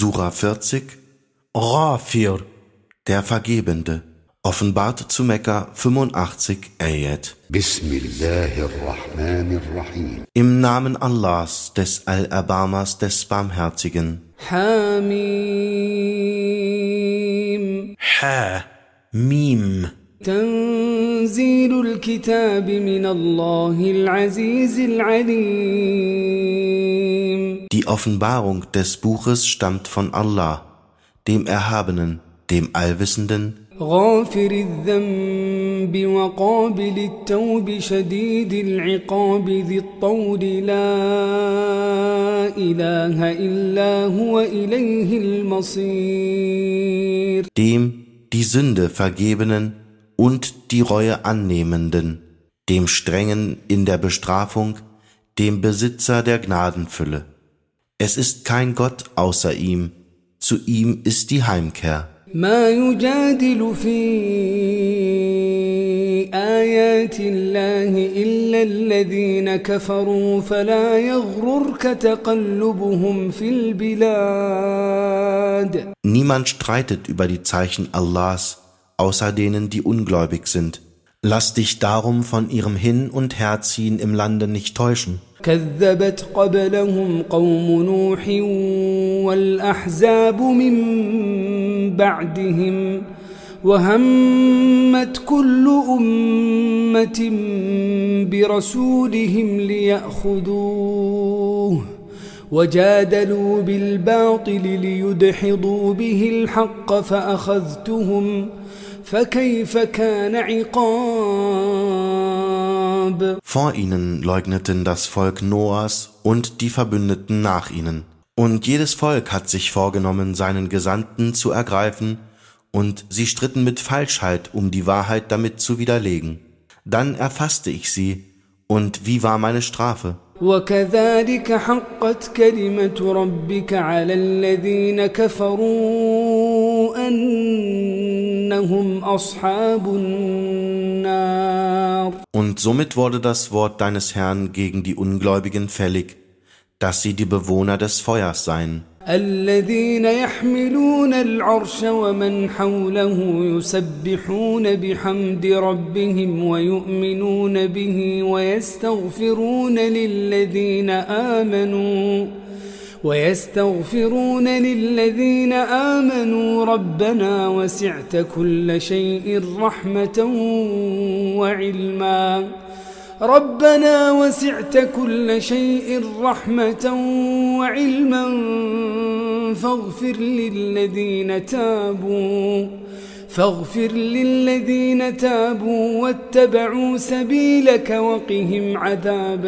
Sura 40, Ghafir, der Vergebende, offenbart zu Mekka 85 Ayat. Bismillahirrahmanirrahim. Im Namen Allahs, des Allerbarmers, des Barmherzigen. Hamim. Mim. Tanzilul Kitab min Allahil Azizil Alim. Die Offenbarung des Buches stammt von Allah, dem Erhabenen, dem Allwissenden, غافر الذنب وقابل التوب شديد العقاب ذي الطول لا إله إلا هو إليه المصير. dem die Sünde vergebenen und die Reue annehmenden, dem Strengen in der Bestrafung, dem Besitzer der Gnadenfülle. Es ist kein Gott außer ihm, zu ihm ist die Heimkehr. ما يجادل في آيات الله إلا الذين كفروا فلا يغررك تقلبهم في البلاد. Niemand streitet über die Zeichen Allahs, außer denen, die ungläubig sind. Lass dich darum von ihrem Hin- und Herziehen im Lande nicht täuschen. كذبت قبلهم قوم نوح والأحزاب من بعدهم وهمت كل أمة برسولهم ليأخذوه وجادلوا بالباطل ليدحضوا به الحق فأخذتهم فكيف كان عقاب. Vor ihnen leugneten das Volk Noahs und die Verbündeten nach ihnen. Und jedes Volk hat sich vorgenommen, seinen Gesandten zu ergreifen, und sie stritten mit Falschheit, um die Wahrheit damit zu widerlegen. Dann erfasste ich sie, und wie war meine Strafe? وكذلك حقت كلمة ربك على الذين كفروا أنهم أصحاب النار. Und somit wurde das Wort deines Herrn gegen die Ungläubigen fällig, dass sie die Bewohner des Feuers seien. الذين يحملون العرش ومن حوله يسبحون بحمد ربهم ويؤمنون به ويستغفرون للذين آمنوا ربنا وسعت كل شيء رحمة وعلما ربنا وسعت كل شيء رحمة وعلما فاغفر للذين تابوا واتبعوا سبيلك وقهم عذاب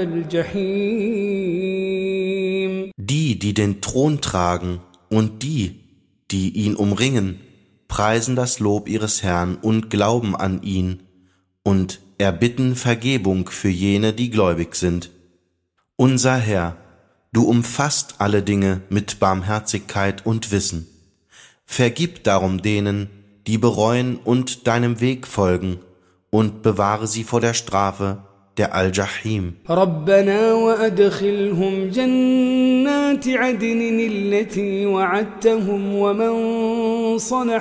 الجحيم. Die den Thron tragen und die ihn umringen, preisen das Lob ihres Herrn und glauben an ihn und erbitten Vergebung für jene, die gläubig sind. Unser Herr, du umfasst alle Dinge mit Barmherzigkeit und Wissen. Vergib darum denen, die bereuen und deinem Weg folgen, und bewahre sie vor der Strafe der Al-Jahim. ربنا وأدخلهم جنات عدن التي وعدتهم ومن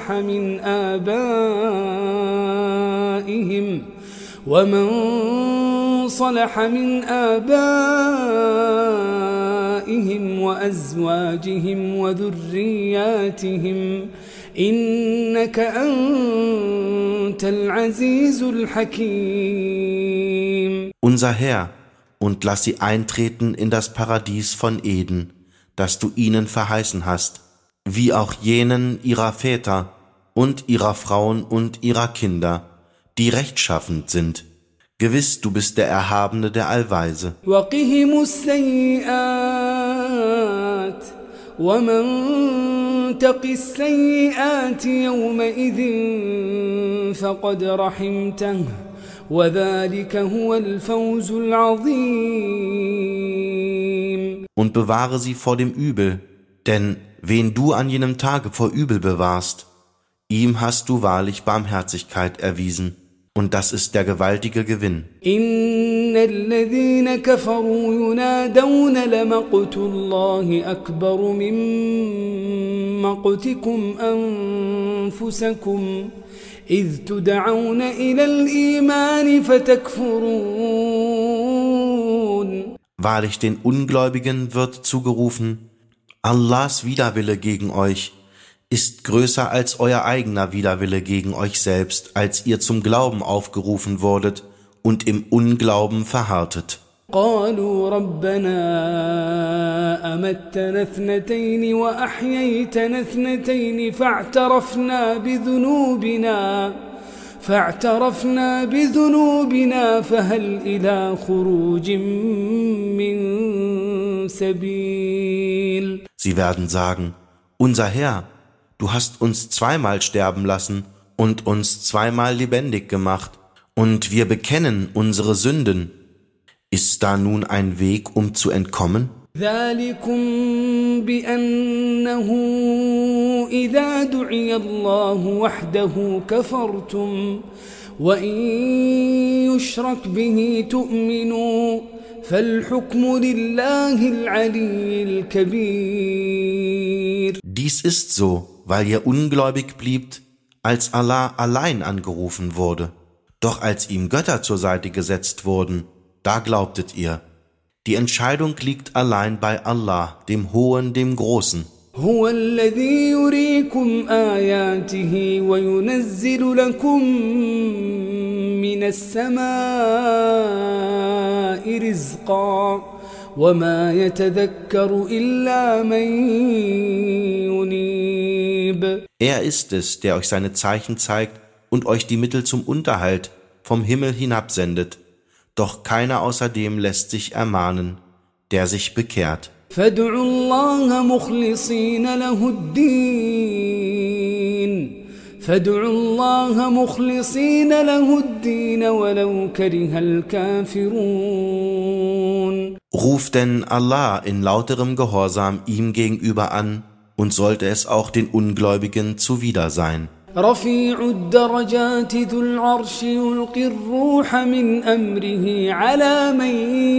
صلح من آبائهم وأزواجهم وذرياتهم إنك أنت العزيز الحكيم. Unser Herr, und lass sie eintreten in das Paradies von Eden, das du ihnen verheißen hast, wie auch jenen ihrer Väter und ihrer Frauen und ihrer Kinder, die rechtschaffend sind. Gewiss, du bist der Erhabene, der Allweise. وقهم السيئات ومن تق السيئات يومئذ فقد رحمته وذلك هو الفوز العظيم. Und bewahre sie vor dem Übel, denn wen du an jenem Tage vor Übel bewahrst, ihm hast du wahrlich Barmherzigkeit erwiesen. Und das ist der gewaltige Gewinn. إن الذين كفروا ينادون لمقت الله أكبر من مقتكم أنفسكم إذ تدعون إلى الإيمان فتكفرون. Wahrlich, den Ungläubigen wird zugerufen: Allahs Widerwille gegen euch ist größer als euer eigener Widerwille gegen euch selbst, als ihr zum Glauben aufgerufen wurdet und im Unglauben verharrtet. قالوا ربنا أمتنا اثنتين وأحييتنا اثنتين فاعترفنا بذنوبنا فهل إلى خروج من سبيل. Sie werden sagen: Unser Herr, du hast uns zweimal sterben lassen und uns zweimal lebendig gemacht, und wir bekennen unsere Sünden. Ist da nun ein Weg, um zu entkommen? ذلكم بأنه إذا دعي الله وحده كفرتم وإن يشرك به تؤمنوا فالحكم لله العلي الكبير. Dies ist so, weil ihr ungläubig bliebt, als Allah allein angerufen wurde. Doch als ihm Götter zur Seite gesetzt wurden, da glaubtet ihr. Die Entscheidung liegt allein bei Allah, dem Hohen, dem Großen. هو الذي يريكم آياته وينزل لكم من السماء رزقا وما يتذكر إلا من ينيب. Er ist es, der euch seine Zeichen zeigt und euch die Mittel zum Unterhalt vom Himmel hinabsendet. Doch keiner außerdem lässt sich ermahnen, der sich bekehrt. فادعوا الله مخلصين له الدين ولو كره الكافرون. Ruft denn Allah in lauterem Gehorsam ihm gegenüber an, und sollte es auch den Ungläubigen zuwider sein. رفيع الدرجات ذو العرش يلقي الروح من أمره على من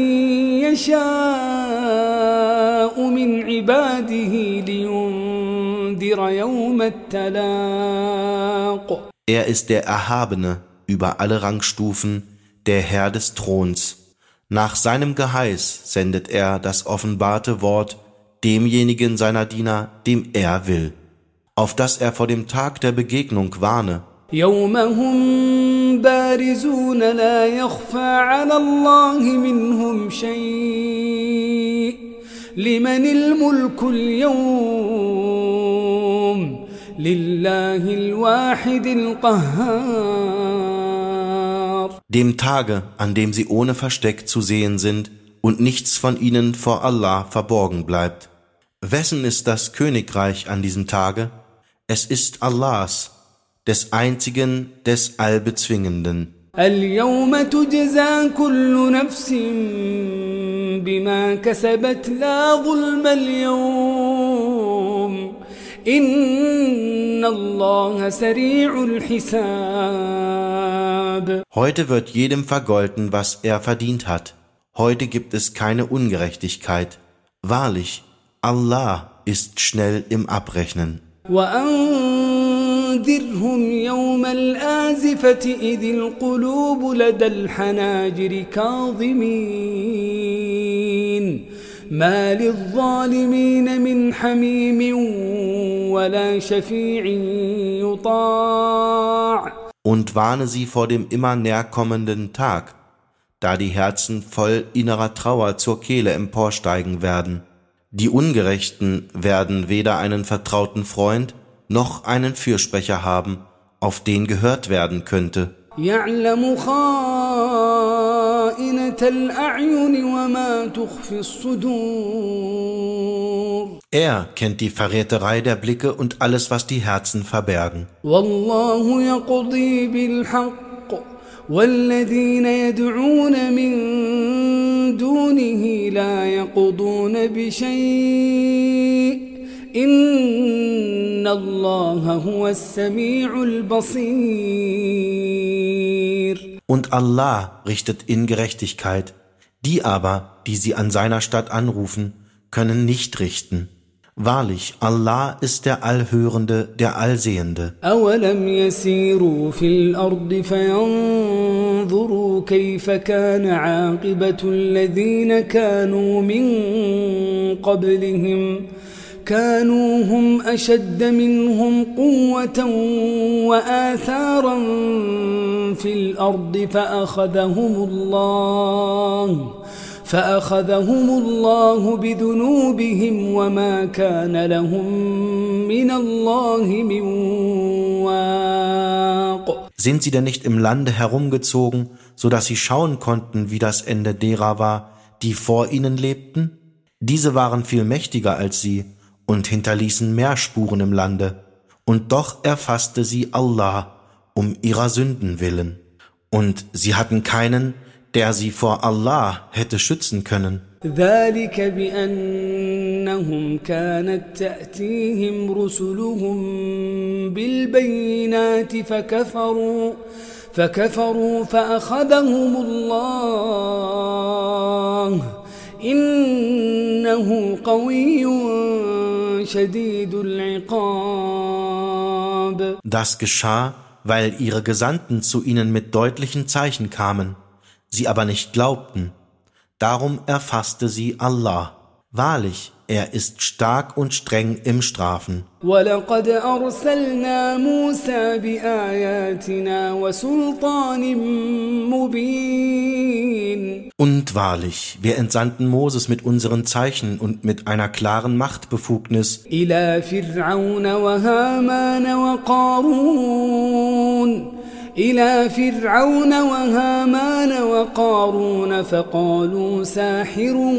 يشاء من عباده لينذر يوم التلاق. Er ist der Erhabene über alle Rangstufen, der Herr des Throns. Nach seinem Geheiß sendet er das offenbarte Wort demjenigen seiner Diener, dem er will, auf dass er vor dem Tag der Begegnung warne. يوم هم بارزون لا يخفى على الله منهم شيء لمن الملك اليوم لله الواحد القهار. Dem Tage, an dem sie ohne Versteck zu sehen sind und nichts von ihnen vor Allah verborgen bleibt. Wessen ist das Königreich an diesem Tage? Es ist Allahs, des Einzigen, des Allbezwingenden. اليوم تجزى كل نفس بما كسبت لا ظلم اليوم إن الله سريع الحساب. Heute wird jedem vergolten, was er verdient hat. Heute gibt es keine Ungerechtigkeit. Wahrlich, Allah ist schnell im Abrechnen. وأنذرهم يوم الآزفة إذ القلوب لدى الحناجر كاظمين ما للظالمين من حميم ولا شفيع يطاع. Und warne sie vor dem immer näher kommenden Tag, da die Herzen voll innerer Trauer zur Kehle emporsteigen werden. Die Ungerechten werden weder einen vertrauten Freund noch einen Fürsprecher haben, auf den gehört werden könnte. يعلم خائنة الأعين وما تخفي الصدور. Er kennt die Verräterei der Blicke und alles, was die Herzen verbergen. والله يقضي بالحق والذين يدعون من دونه لا يقضون بشيء إن الله هو السميع البصير. Und Allah richtet in Gerechtigkeit. Die aber, die sie an seiner Statt anrufen, können nicht richten. Wahrlich, Allah ist der Allhörende, der Allsehende. أولم يسيروا في الأرض فينظروا كيف كان عاقبة الذين كانوا من قبلهم كانوا هم أشد منهم قوة وآثارا في الأرض فأخذهم الله بذنوبهم وما كان لهم من الله من واق. Sind sie denn nicht im Lande herumgezogen, so dass sie schauen konnten, wie das Ende derer war, die vor ihnen lebten? Diese waren viel mächtiger als sie und hinterließen mehr Spuren im Lande. Und doch erfasste sie Allah um ihrer Sünden willen. Und sie hatten keinen, der sie vor Allah hätte schützen können. ذلك بأنهم كانت تأتيهم رسلهم بالبينات فكفروا فأخذهم الله إنه قوي شديد العقاب. Das geschah, weil ihre Gesandten zu ihnen mit deutlichen Zeichen kamen, sie aber nicht glaubten. Darum erfasste sie Allah. Wahrlich, er ist stark und streng im Strafen. وَلَقَدْ أَرْسَلْنَا مُوسَى بِآيَاتِنَا وَسُلْطَانٍ مُبِينٍ. Und wahrlich, wir entsandten Moses mit unseren Zeichen und mit einer klaren Machtbefugnis إِلَى فِرْعَوْنَ وَهَامَانَ وَقَارُونَ فَقَالُوا سَاحِرٌ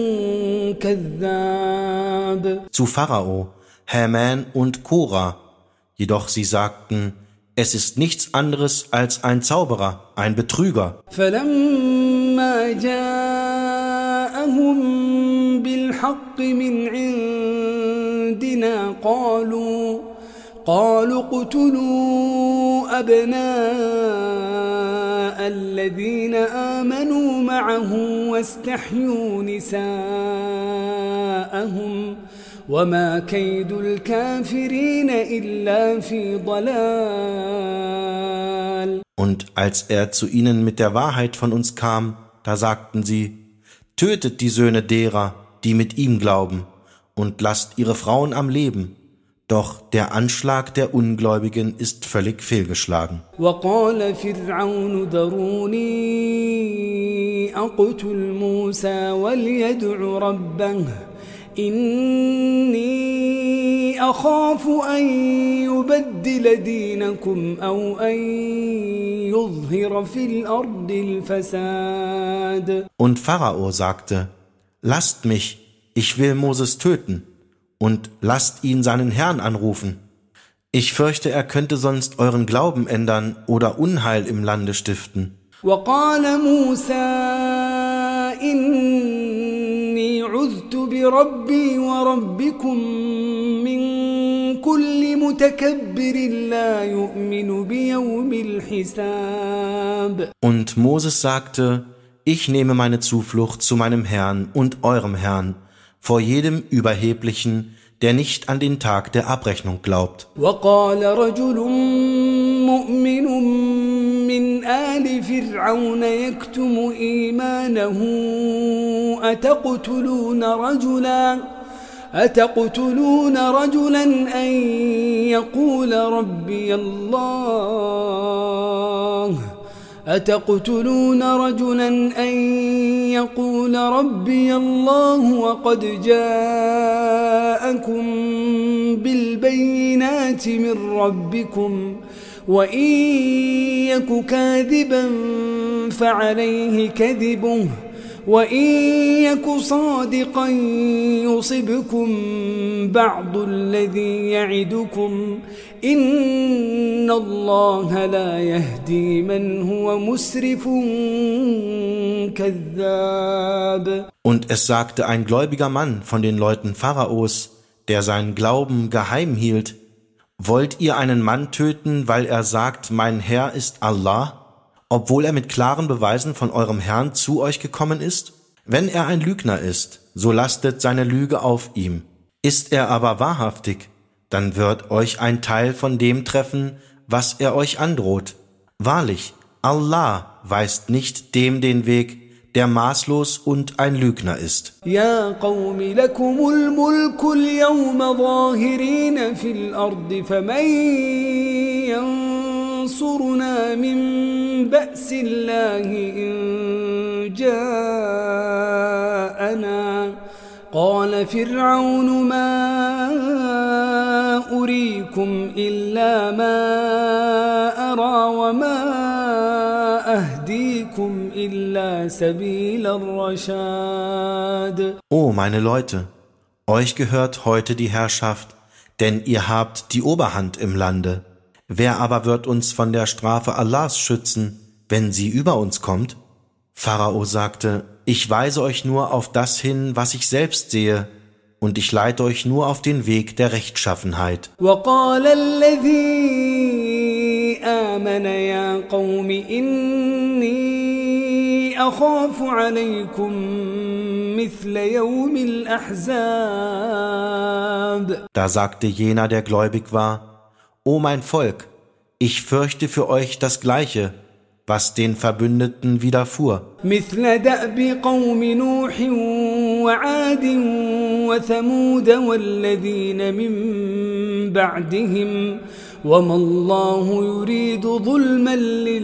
كَذَّابٌ. zu Pharao, Haman und Korah. Jedoch sie sagten, es ist nichts anderes als ein Zauberer, ein Betrüger. فَلَمَّا جَاءَهُم بِالْحَقِّ مِنْ عِندِنَا قالوا اقتلوا أبناء الذين آمنوا معه واستحيوا نساءهم وما كيد الكافرين إلا في ضلال. Und als er zu ihnen mit der Wahrheit von uns kam, da sagten sie, tötet die Söhne derer, die mit ihm glauben, und lasst ihre Frauen am Leben. Doch der Anschlag der Ungläubigen ist völlig fehlgeschlagen. وقال فرعون ذروني أقتل موسى وليدع ربه إني أخاف أن يبدل دينكم أو أن يظهر في الأرض الفساد. Und Pharao sagte, lasst mich, ich will Moses töten. Und lasst ihn seinen Herrn anrufen. Ich fürchte, er könnte sonst euren Glauben ändern oder Unheil im Lande stiften. وقال موسى إني عذت بربي وربكم من كل متكبر لا يؤمن بيوم الحساب. Und Moses sagte, ich nehme meine Zuflucht zu meinem Herrn und eurem Herrn, vor jedem Überheblichen, der nicht an den Tag der Abrechnung glaubt. وقال رجل مؤمن من آل فرعون يكتم إيمانه أتقتلون رجلا أن يقول ربي الله وقد جاءكم بالبينات من ربكم وإن يك كاذبا فعليه كذبه وإن يك صادقا يصبكم بعض الذي يعدكم إن الله لا يهدي من هو مسرف كذاب. Und es sagte ein gläubiger Mann von den Leuten Pharaos, der seinen Glauben geheim hielt, wollt ihr einen Mann töten, weil er sagt, mein Herr ist Allah, obwohl er mit klaren Beweisen von eurem Herrn zu euch gekommen ist? Wenn er ein Lügner ist, so lastet seine Lüge auf ihm. Ist er aber wahrhaftig, dann wird euch ein Teil von dem treffen, was er euch androht. Wahrlich, Allah weist nicht dem den Weg, der maßlos und ein Lügner ist. يا قوم لكم الملك اليوم ظاهرين في الأرض فمن ينصرنا من بأس الله إن جاءنا قال فرعون ما أريكم إلا ما أرى وما أهديكم إلا سبيل الرشاد. O meine Leute, euch gehört heute die Herrschaft, denn ihr habt die Oberhand im Lande. Wer aber wird uns von der Strafe Allahs schützen, wenn sie über uns kommt? Pharao sagte, ich weise euch nur auf das hin, was ich selbst sehe, und ich leite euch nur auf den Weg der Rechtschaffenheit. وقال الذي آمن يا قوم إني أخاف عليكم مثل يوم الأحزاب. Da sagte jener, der gläubig war, O mein Volk, ich fürchte für euch das Gleiche, was den Verbündeten widerfuhr. مثل دأب قوم نوح وعاد وثمود والذين من بعدهم وما الله يريد ظلما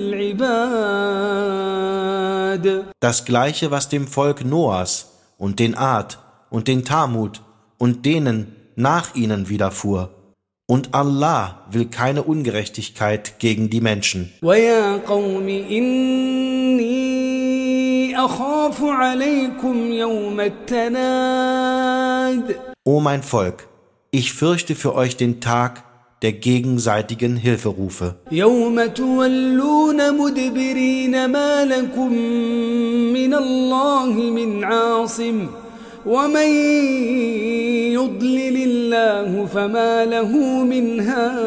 للعباد. Das Gleiche, was dem Volk Noahs und den Ad und den Thamud und denen nach ihnen widerfuhr. Und Allah will keine Ungerechtigkeit gegen die Menschen. ويا قوم إني أخاف عليكم يوم التناد. O mein Volk, ich fürchte für euch den Tag der gegenseitigen Hilferufe. يوم تولون مدبرين ما لكم من الله من عاصم ومن يضلل الله فما له من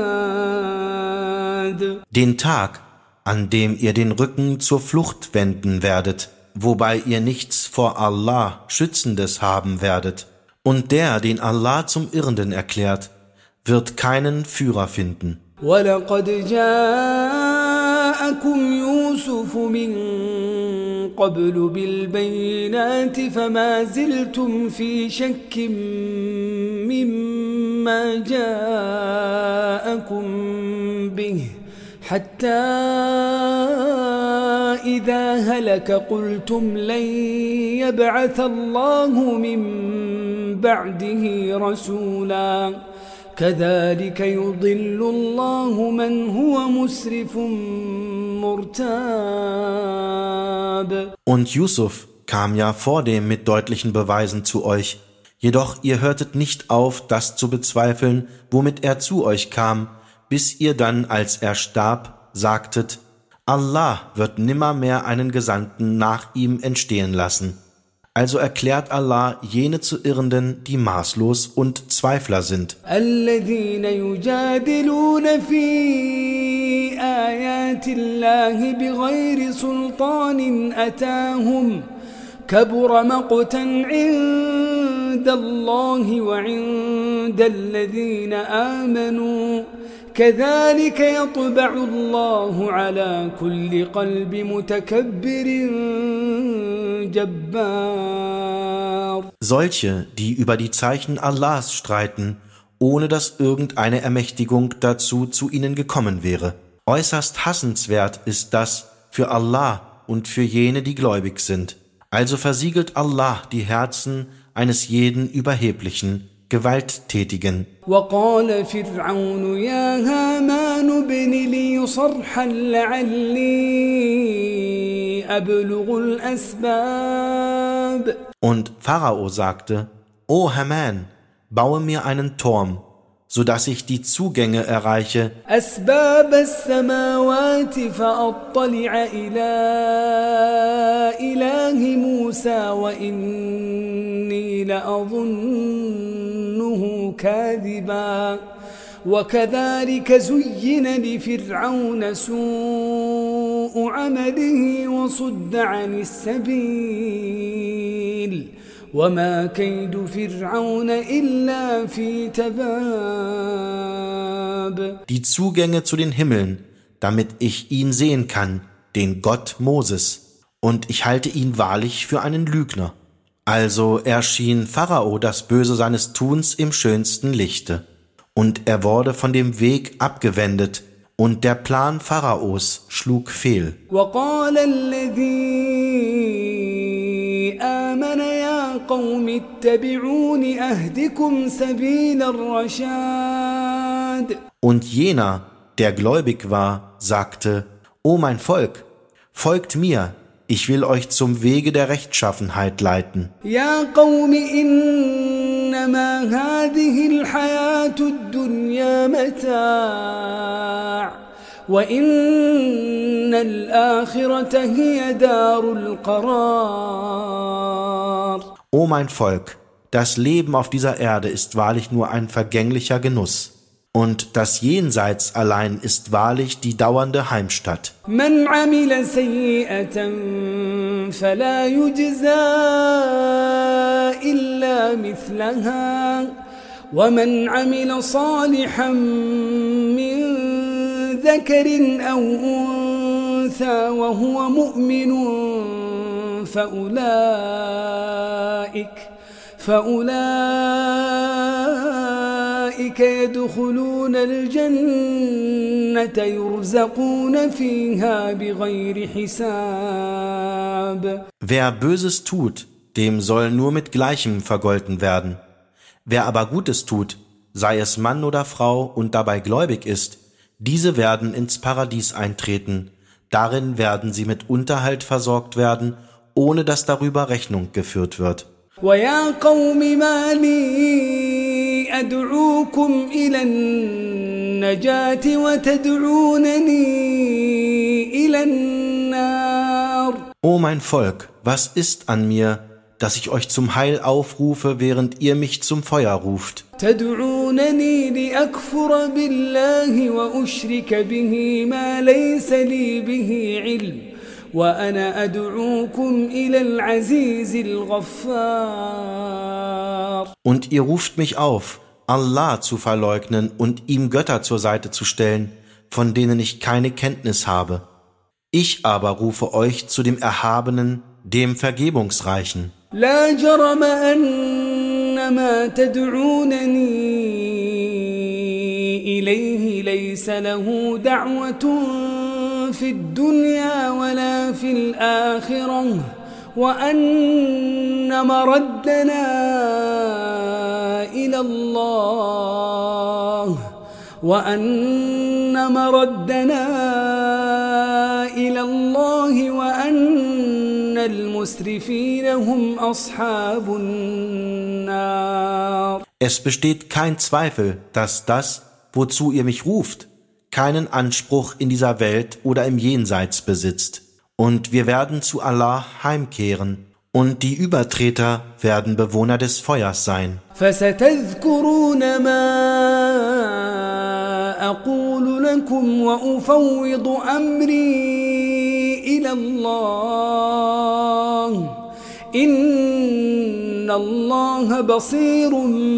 هاد. Den Tag, an dem ihr den Rücken zur Flucht wenden werdet, wobei ihr nichts vor Allah Schützendes haben werdet. Und der, den Allah zum Irrenden erklärt, wird keinen Führer finden. وَلَقَدْ جَاءَكُمْ يُوسُفُ مِنْ قَبْلُ بِالْبَيِّنَاتِ فَمَا زِلْتُمْ فِي شَكٍّ مِّمَّا جَاءَكُمْ بِهِ حَتَّى إِذَا هَلَكَ قُلْتُمْ لَنْ يَبْعَثَ اللَّهُ مِنْ بَعْدِهِ رَسُولًا كذلك يضل الله من هو مسرف مرتاب. Und Yusuf kam ja vor dem mit deutlichen Beweisen zu euch. Jedoch ihr hörtet nicht auf, das zu bezweifeln, womit er zu euch kam, bis ihr dann, als er starb, sagtet, Allah wird nimmermehr einen Gesandten nach ihm entstehen lassen. Also erklärt Allah jene zu Irrenden, die maßlos und Zweifler sind. الذين يجادلون في آيات الله بغير سلطان أتاهم كبر مقتا عند الله وعند الذين آمنوا كذلك يطبع الله على كل قلب متكبر جبار. Solche, die über die Zeichen Allahs streiten, ohne dass irgendeine Ermächtigung dazu zu ihnen gekommen wäre. Äußerst hassenswert ist das für Allah und für jene, die gläubig sind. Also versiegelt Allah die Herzen eines jeden Überheblichen, Gewalttätigen. وقال فرعون يا هامان ابن لي صرحا لعلي أبلغ الأسباب. Und Pharao sagte, O Haman, baue mir einen Turm, so dass ich die Zugänge erreiche, أسباب السماوات فأطلع إلى إله موسى وإني لأظنه كاذبا وكذلك زين لفرعون سوء عمله وصد عن السبيل وما كيد فرعون إلا في تباب. Die Zugänge zu den Himmeln, damit ich ihn sehen kann, den Gott Moses, und ich halte ihn wahrlich für einen Lügner. Also erschien Pharao das Böse seines Tuns im schönsten Lichte, und er wurde von dem Weg abgewendet, und der Plan Pharaos schlug fehl. وقال الذي آمن يا قوم اتبعون أهدكم سبيل الرشاد. Und jener, der gläubig war, sagte: O mein Volk, folgt mir, ich will euch zum Wege der Rechtschaffenheit leiten. يا قوم إنما هذه الحياة الدنيا متاع وإن الآخرة هي دار القرار. O mein Volk, das Leben auf dieser Erde ist wahrlich nur ein vergänglicher Genuss. Und das Jenseits allein ist wahrlich die dauernde Heimstatt. من عمل سيئة فلا يجزى إلا مثلها ومن عمل صالحا من ذكر أو أنثى وهو مؤمن فأولئك يدخلون الجنة يرزقون فيها بغير حساب. Wer Böses tut, dem soll nur mit Gleichem vergolten werden. Wer aber Gutes tut, sei es Mann oder Frau und dabei gläubig ist, diese werden ins Paradies eintreten. Darin werden sie mit Unterhalt versorgt werden, ohne dass darüber Rechnung geführt wird. وَيَا قَوْمِ مَا لِي أَدْعُوكُمْ إِلَى النَّجَاةِ وَتَدْعُونَنِي إِلَى النَّارِ. O mein Volk, was ist an mir, dass ich euch zum Heil aufrufe, während ihr mich zum Feuer ruft? تدعونني لأكفر بالله وأشرك به ما ليس لي به علم وأنا أدعوكم إلى العزيز الغفار. Und ihr ruft mich auf, Allah zu verleugnen und ihm Götter zur Seite zu stellen, von denen ich keine Kenntnis habe. Ich aber rufe euch zu dem Erhabenen, dem Vergebungsreichen. لا جرم أن ما تدعونني إليه ليس له دعوة في الدنيا ولا في الآخرة وأن مردنا إلى الله وأن المسرفين هم أصحاب النار. Es besteht kein Zweifel, dass das, wozu ihr mich ruft, keinen Anspruch in dieser Welt oder im Jenseits besitzt. Und wir werden zu Allah heimkehren. Und die Übertreter werden Bewohner des Feuers sein. فستذكرون ما أقول لكم وأفوض أمري إلى الله إن الله بصير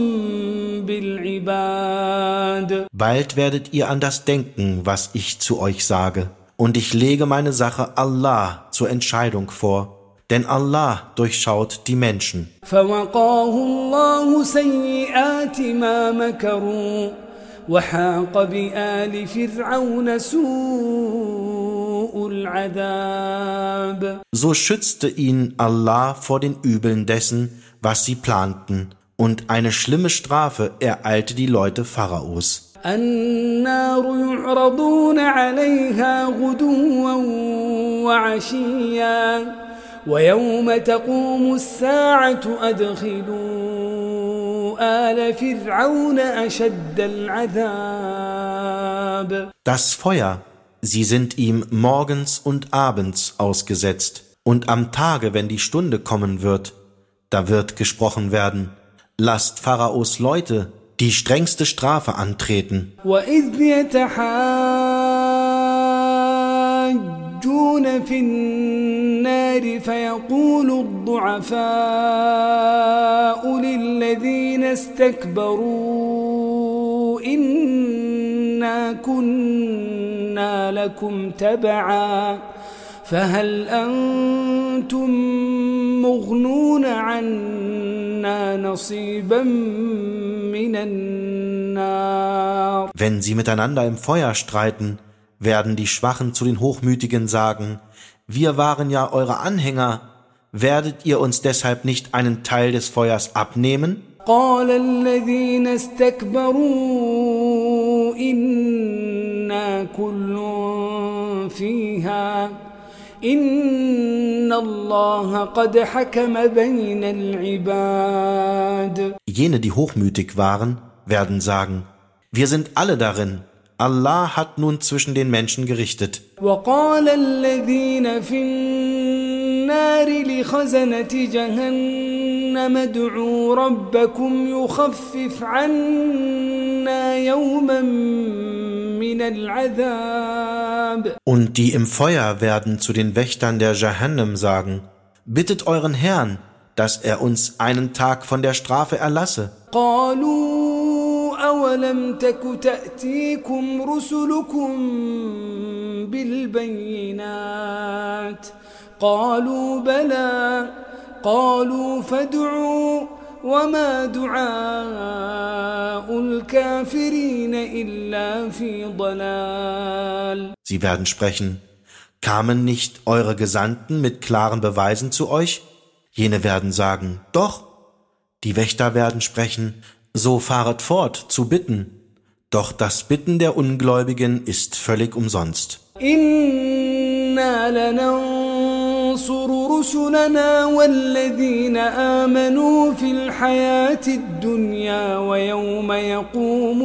بالعباد. Bald werdet ihr an das denken, was ich zu euch sage. Und ich lege meine Sache Allah zur Entscheidung vor. Denn Allah durchschaut die Menschen. فوقاه الله سيئات ما مكروا وحاق بآل فرعون سوء العذاب. So schützte ihn Allah vor den Übeln dessen, was sie planten, und eine schlimme Strafe ereilte die Leute Pharaos. النار يعرضون عليها غدوا وعشيا ويوم تقوم الساعة أدخلوا آل فرعون أشد العذاب. Das Feuer, sie sind ihm morgens und abends ausgesetzt, und am Tage, wenn die Stunde kommen wird, da wird gesprochen werden: Lasst Pharaos Leute die strengste Strafe antreten. وَإِذْ يَتَحَاجُّونَ فِي النَّارِ النار فيقول الضعفاء للذين استكبروا إنا كنا لكم تبعا فهل أنتم مغنون عنا نصيبا من النار. Wenn sie miteinander im Feuer streiten, werden die Schwachen zu den Hochmütigen sagen: Wir waren ja eure Anhänger, werdet ihr uns deshalb nicht einen Teil des Feuers abnehmen? قال الذين استكبروا إنا كل فيها إن الله قد حكم بين العباد. Jene, die hochmütig waren, werden sagen: Wir sind alle darin. Allah hat nun zwischen den Menschen gerichtet. وقال الذين في النار لخزنة جهنم ادعوا ربكم يخفف عنا يوما من العذاب. Und die im Feuer werden zu den Wächtern der Jahannam sagen: Bittet euren Herrn, dass er uns einen Tag von der Strafe erlasse. قالوا أولم تك تأتيكم رسلكم بالبينات قالوا بلى قالوا فادعوا وما دعاء الكافرين إلا في ضلال. Sie werden sprechen: Kamen nicht eure Gesandten mit klaren Beweisen zu euch? Jene werden sagen: Doch. Die Wächter werden sprechen: So fahret fort zu bitten. Doch das Bitten der Ungläubigen ist völlig umsonst. إنا لننصر رسلنا والذين آمنوا في الحياة الدنيا ويوم يقوم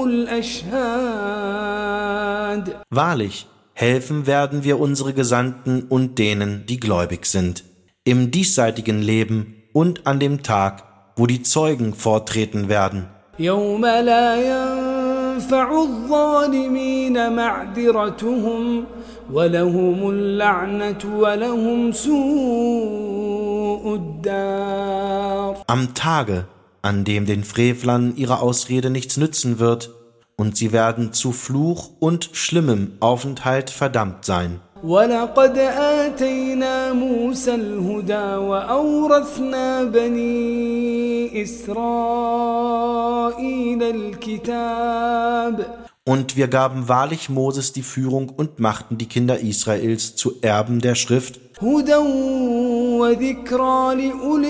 الأشهاد. Wahrlich, helfen werden wir unsere Gesandten und denen, die gläubig sind, im diesseitigen Leben und an dem Tag, wo die Zeugen vortreten werden. يوم لا ينفع الظالمين معذرتهم ولهم اللعنة ولهم سوء الدار. Am Tage, an dem den Frevlern ihre Ausrede nichts nützen wird, und sie werden zu Fluch und schlimmem Aufenthalt verdammt sein. ولقد آتينا موسى الهدى وأورثنا بني إسرائيل الكتاب. Und wir gaben wahrlich Moses die Führung und machten die Kinder Israels zu Erben der Schrift, هدى وذكرى لأولي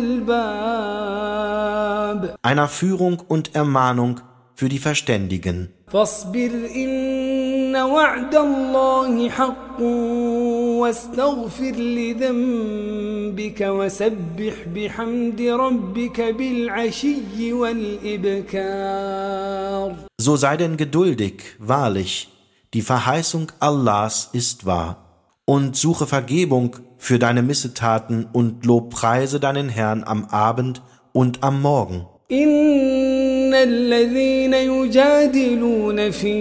الألباب. einer Führung und Ermahnung für die Verständigen. فاصبر إن وعد الله حق واستغفر لذنبك وسبح بحمد ربك بالعشي والإبكار. So sei denn geduldig, wahrlich, die Verheißung Allahs ist wahr. Und suche Vergebung für deine Missetaten und lobpreise deinen Herrn am Abend und am Morgen. إن الذين يجادلون في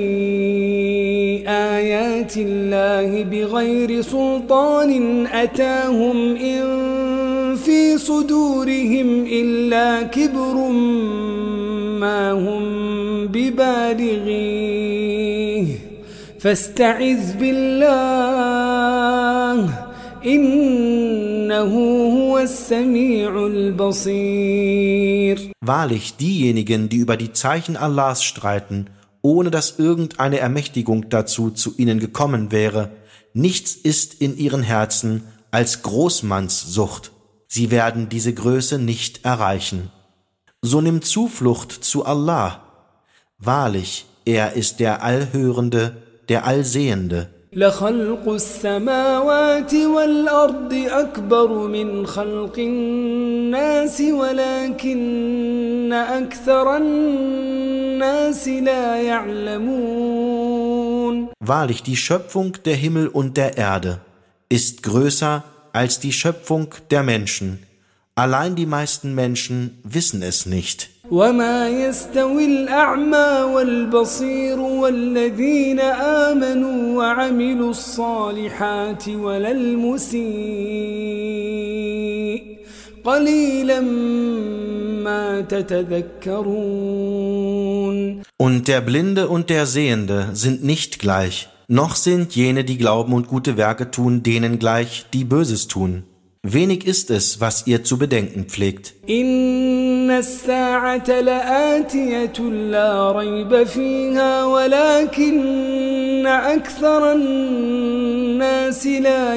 آيات الله بغير سلطان أتاهم إن في صدورهم إلا كبر ما هم ببالغيه فاستعذ بالله إنه هو السميع البصير. Wahrlich, diejenigen, die über die Zeichen Allahs streiten, ohne dass irgendeine Ermächtigung dazu zu ihnen gekommen wäre, nichts ist in ihren Herzen als Großmannssucht. Sie werden diese Größe nicht erreichen. So nimm Zuflucht zu Allah. Wahrlich, er ist der Allhörende, der Allsehende. لخلق السماوات والأرض أكبر من خلق الناس ولكن أكثر الناس لا يعلمون. Wahrlich, die Schöpfung der Himmel und der Erde ist größer als die Schöpfung der Menschen. Allein die meisten Menschen wissen es nicht. وما يستوي الأعمى والبصير والذين آمنوا وعملوا الصالحات ولا المسيء قليلا ما تتذكرون. Und der Blinde und der Sehende sind nicht gleich, noch sind jene, die glauben und gute Werke tun, denen gleich, die Böses tun. Wenig ist es, was ihr zu bedenken pflegt. إن الساعة لآتية لا ريب فيها ولكن أكثر الناس لا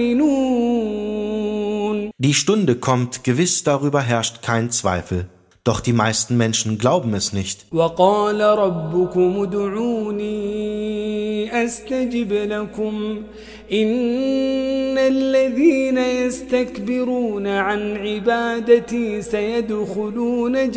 يؤمنون. Die Stunde kommt, gewiss darüber herrscht kein Zweifel. Doch die meisten Menschen glauben es nicht. وقال ربكم ادعوني أستجب لكم إن الذين يستكبرون عن عبادتي سيدخلون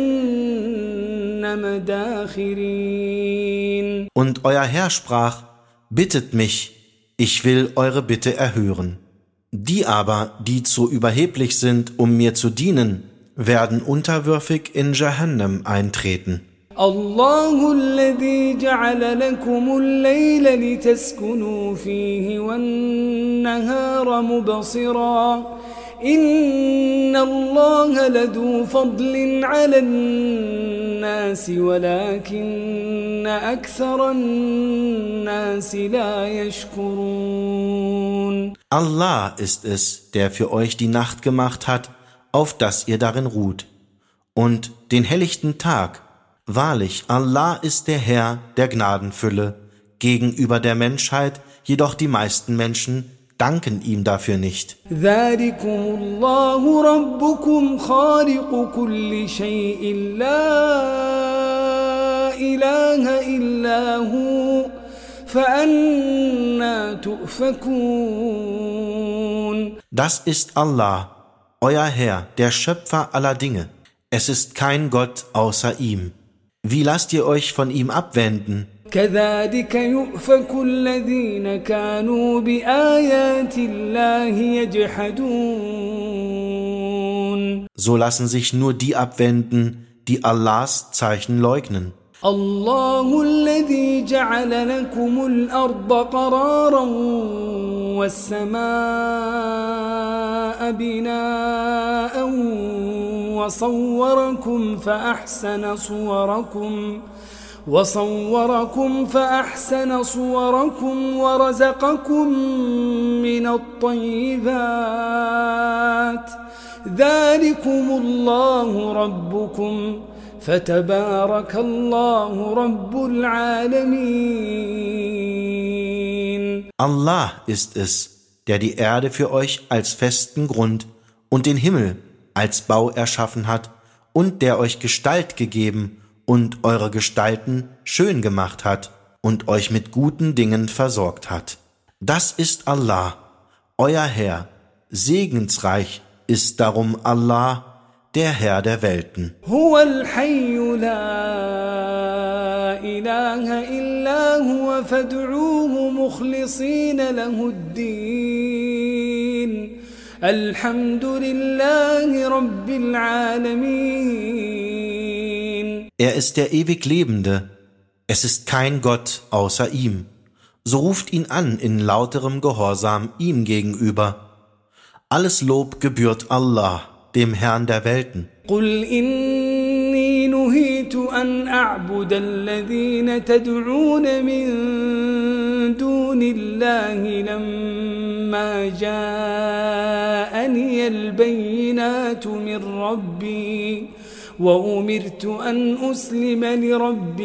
جهنم داخرين. Und euer Herr sprach, bittet mich, ich will eure Bitte erhören. Die aber, die zu überheblich sind, um mir zu dienen, werden unterwürfig in Jahannam eintreten. الله الذي جعل لكم الليل لتسكنوا فيه والنهار مبصرا إن الله لذو فضل على الناس ولكن أكثر الناس لا يشكرون. Allah ist es, der für euch die Nacht gemacht hat, auf dass ihr darin ruht, und den helllichten Tag. Wahrlich, Allah ist der Herr der Gnadenfülle, gegenüber der Menschheit, jedoch die meisten Menschen danken ihm dafür nicht. ذلكم الله ربكم خالق كل شيء لا إله إلا هو فأنى تؤفكون. Das ist Allah, euer Herr, der Schöpfer aller Dinge. Es ist kein Gott außer ihm. Wie lasst ihr euch von ihm abwenden? كذلك يؤفك الذين كانوا بآيات الله يجحدون. So lassen sich nur die abwenden, die Allahs Zeichen leugnen. الله الذي جعل لكم الأرض قرارا والسماء بناء وصوركم فأحسن صوركم ورزقكم من الطيبات ذلكم الله ربكم فتبارك الله رب العالمين. Allah ist es, der die Erde für euch als festen Grund und den Himmel als Bau erschaffen hat und der euch Gestalt gegeben und eure Gestalten schön gemacht hat und euch mit guten Dingen versorgt hat. Das ist Allah, euer Herr. Segensreich ist darum Allah, der Herr der Welten. هو الحي لا إله إلا هو فادعوه مخلصين له الدين الحمد لله رب العالمين. Er ist der ewig Lebende. Es ist kein Gott außer ihm. So ruft ihn an in lauterem Gehorsam ihm gegenüber. Alles Lob gebührt Allah, dem Herrn der Welten. قل إني نهيت أن أعبد الذين تدعون من دون الله لما جاءني البينات من ربي وأمرت أن أسلم لرب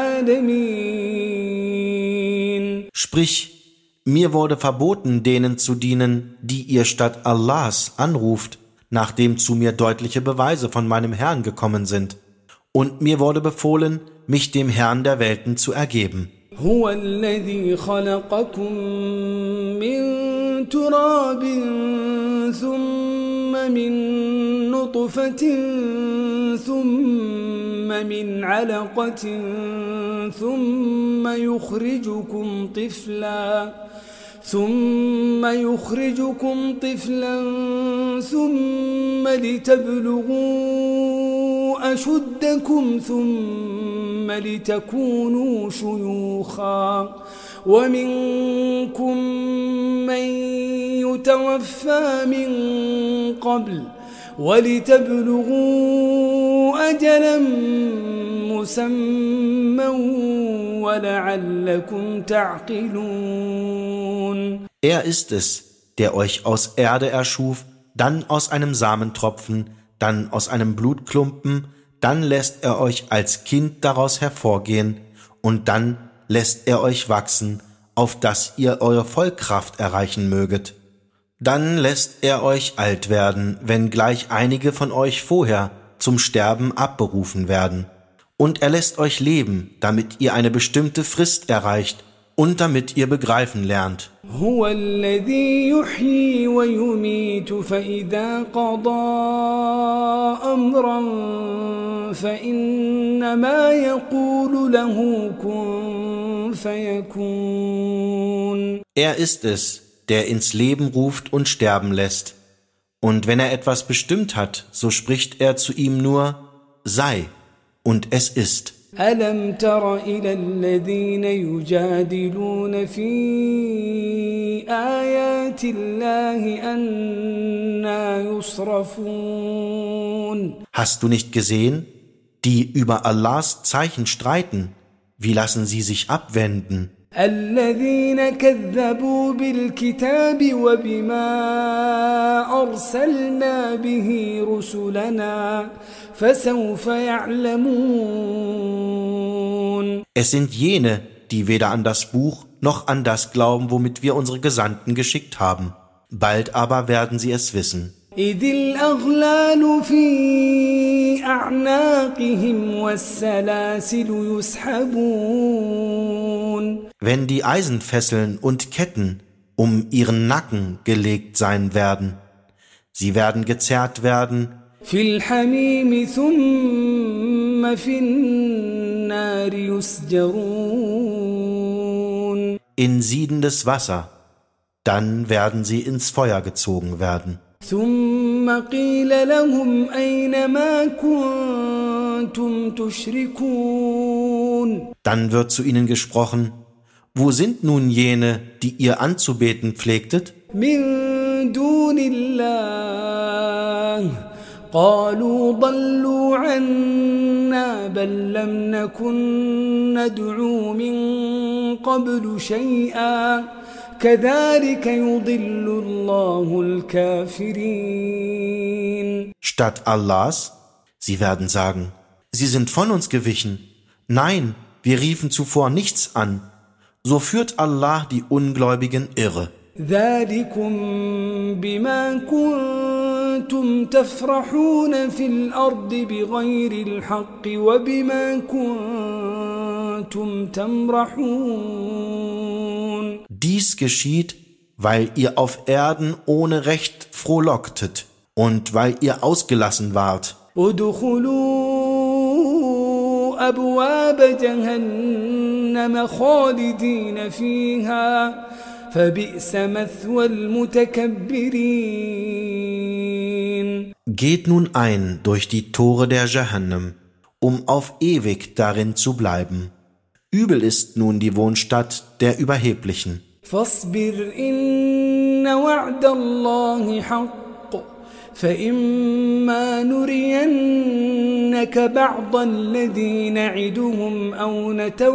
العالمين. Sprich, mir wurde verboten, denen zu dienen, die ihr statt Allahs anruft, nachdem zu mir deutliche Beweise von meinem Herrn gekommen sind. Und mir wurde befohlen, mich dem Herrn der Welten zu ergeben. هو الذي خلقكم من تراب ثم من نطفة ثم من علقة ثم يخرجكم طفلا ثم لتبلغوا أشدكم ثم لتكونوا شيوخا ومنكم من يتوفى من قبل ولتبلغوا أجلا مسمى ولعلكم تعقلون. Er ist es, der euch aus Erde erschuf, dann aus einem Samentropfen, dann aus einem Blutklumpen, dann lässt er euch als Kind daraus hervorgehen und dann lässt er euch wachsen, auf dass ihr eure Vollkraft erreichen möget. Dann lässt er euch alt werden, wenngleich einige von euch vorher zum Sterben abberufen werden. Und er lässt euch leben, damit ihr eine bestimmte Frist erreicht und damit ihr begreifen lernt. هو الذي يحيي ويميت فإذا قضى أمرا فإنما يقول له كن فيكون. Er ist es, der ins Leben ruft und sterben lässt. Und wenn er etwas bestimmt hat, so spricht er zu ihm nur, sei, und es ist. ألم تر إلى الذين يجادلون في آيات الله أنى يصرفون. Hast du nicht gesehen, die über Allahs Zeichen streiten, wie lassen sie sich abwenden? الذين كذبوا بالكتاب وبما أرسلنا به رسلنا فسوف يعلمون. Es sind jene, die weder an das Buch noch an das glauben, womit wir unsere Gesandten geschickt haben. Bald aber werden sie es wissen. إذ الأغلال في أعناقهم والسلاسل يسحبون. Wenn die Eisenfesseln und Ketten um ihren Nacken gelegt sein werden, sie werden gezerrt werden في الحميم ثم في النار يسجرون. in siedendes Wasser, dann werden sie ins Feuer gezogen werden. ثم قيل لهم أين ما كنتم تشركون. Dann wird zu ihnen gesprochen, wo sind nun jene, die ihr anzubeten pflegtet? من دون الله قالوا ضلوا عنا بل لم نكن ندعو من قبل شيئا كذلك يضل الله الكافرين. Statt Allahs, sie werden sagen, sie sind von uns gewichen. Nein, wir riefen zuvor nichts an. So führt Allah die Ungläubigen irre. ذلكم بما كنتم تفرحون في الأرض بغير الحق وبما كنتم تمرحون. Dies geschieht, weil ihr auf Erden ohne Recht frohlocktet und weil ihr ausgelassen wart. ادخلوا أبواب جهنم خالدين فيها فبئس مثوى المتكبرين. Geht nun ein durch die Tore der Jahannam, um auf ewig darin zu bleiben. Übel ist nun die Wohnstatt der Überheblichen. فاصبر إن وعد الله حق فإما نرينك بعض الذي نعدهم أو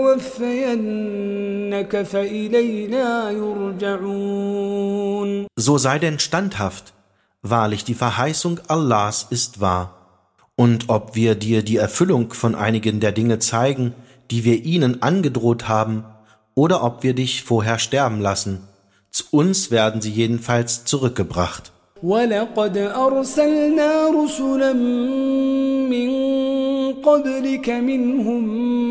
نتوفينك فإلينا يرجعون. So sei denn standhaft, wahrlich die Verheißung Allahs ist wahr. Und ob wir dir die Erfüllung von einigen der Dinge zeigen, die wir ihnen angedroht haben, oder ob wir dich vorher sterben lassen, zu uns werden sie jedenfalls zurückgebracht. ولقد أرسلنا رسلا من قبلك منهم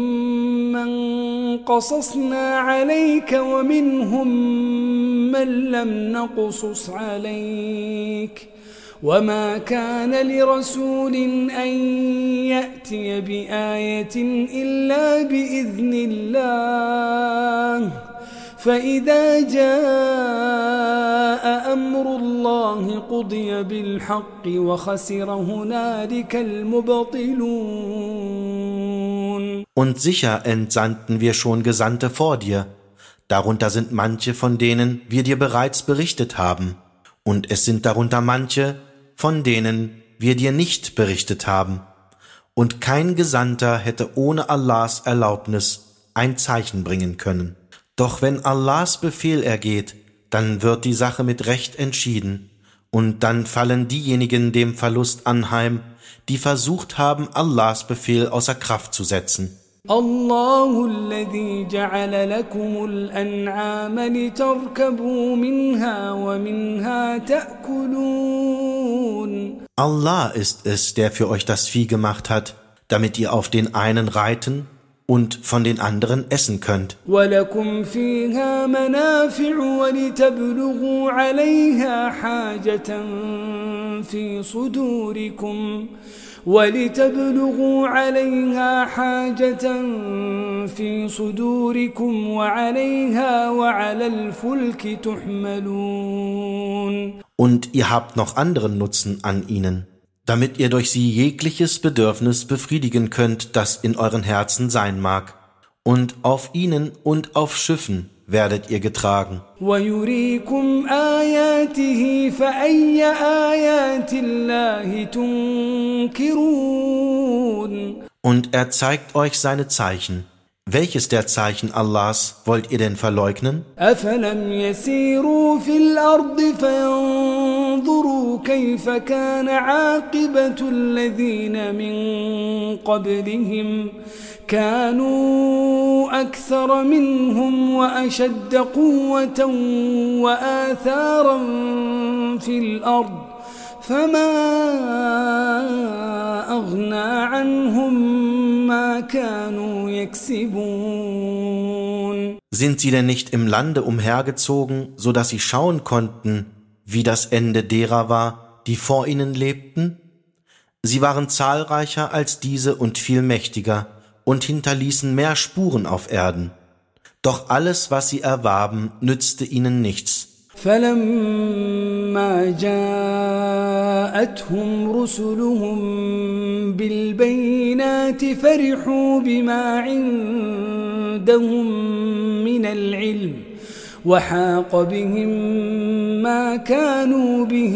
من قصصنا عليك ومنهم من لم نقصص عليك وما كان لرسول أن يأتي بآية إلا بإذن الله فإذا جاء أمر الله قضي بالحق وخسر هنالك المبطلون. Und sicher entsandten wir schon Gesandte vor dir. Darunter sind manche, von denen wir dir bereits berichtet haben. Und es sind darunter manche, von denen wir dir nicht berichtet haben. Und kein Gesandter hätte ohne Allahs Erlaubnis ein Zeichen bringen können. Doch wenn Allahs Befehl ergeht, dann wird die Sache mit Recht entschieden. Und dann fallen diejenigen dem Verlust anheim, die versucht haben, Allahs Befehl außer Kraft zu setzen. الله الذي جعل لكم الأنعام لتركبوا منها ومنها تأكلون. Allah ist es, der für euch das Vieh gemacht hat, damit ihr auf den einen reiten und von den anderen essen könnt. وَلَكُمْ فِيهَا مَنَافِعُ وَلِتَبْلُغُوا عَلَيْهَا حَاجَةً فِي صُدُورِكُمْ وَعَلَيْهَا وَعَلَى الْفُلْكِ تُحْمَلُونَ. Und ihr habt noch anderen Nutzen an ihnen, damit ihr durch sie jegliches Bedürfnis befriedigen könnt, das in euren Herzen sein mag. Und auf ihnen und auf Schiffen werdet ihr getragen. وَيُرِيكُمْ آيَاتِهِ فَأَيَّ آيَاتِ اللَّهِ تُنْكِرُونَ. Und er zeigt euch seine Zeichen. Welches der Zeichen Allahs wollt ihr denn verleugnen? أَفَلَمْ يَسِيرُوا فِي الْأَرْضِ فَيَنْظُرُوا كَيْفَ كَانَ عَاقِبَةُ الَّذِينَ مِنْ قَبْلِهِمْ كانوا أكثر منهم وأشد قوة وآثارا في الأرض فما أغنى عنهم ما كانوا يكسبون. Sind sie denn nicht im Lande umhergezogen, so dass sie schauen konnten, wie das Ende derer war, die vor ihnen lebten? Sie waren zahlreicher als diese und viel mächtiger und hinterließen mehr Spuren auf Erden. Doch alles, was sie erwarben, nützte ihnen nichts. فَلَمَّا جَاءَتْهُمْ رُسُلُهُم بِالْبَيِّنَاتِ فَرِحُوا بِمَا عِندَهُم مِّنَ الْعِلْمِ وَحَاقَ بِهِم مَّا كَانُوا بِهِ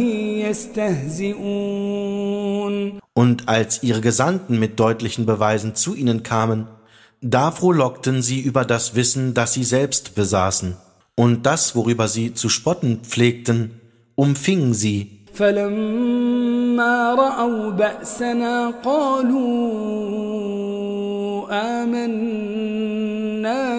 يَسْتَهْزِئُونَ. Und als ihre Gesandten mit deutlichen Beweisen zu ihnen kamen, da frohlockten sie über das Wissen, das sie selbst besaßen. Und das, worüber sie zu spotten pflegten, umfing sie. فَلَمَّا رَأَوْا بَأْسَنَا قَالُوا آمَنَّا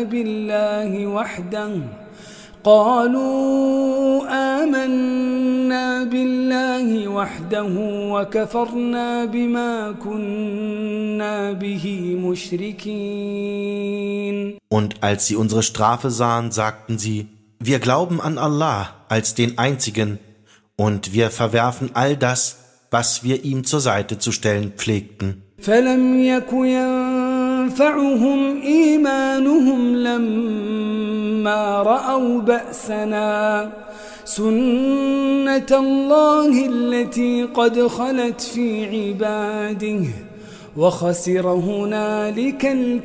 بِاللَّهِ وَحْدَهُ وَكَفَرْنَا بِمَا كُنَّا بِهِ مُشْرِكِينَ. Und als sie unsere Strafe sahen, sagten sie, wir glauben an Allah als den Einzigen und wir verwerfen all das, was wir ihm zur Seite zu stellen pflegten. فَلَمْ يَكُ يَنفَعُهُمْ إِيمَانُهُمْ لَمَّا رَأَوْا بَأْسَنَا سُنَّةَ اللَّهِ الَّتِي قَدْ خَلَتْ فِي عِبَادِهِ وَخَسِرَ هُنَالِكَ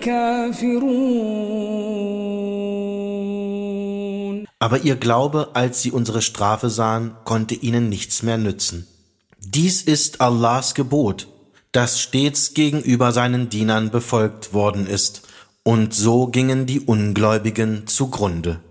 الْكَافِرُونَ. Aber ihr Glaube, als sie unsere Strafe sahen, konnte ihnen nichts mehr nützen. Dies ist Allahs Gebot, das stets gegenüber seinen Dienern befolgt worden ist, und so gingen die Ungläubigen zugrunde.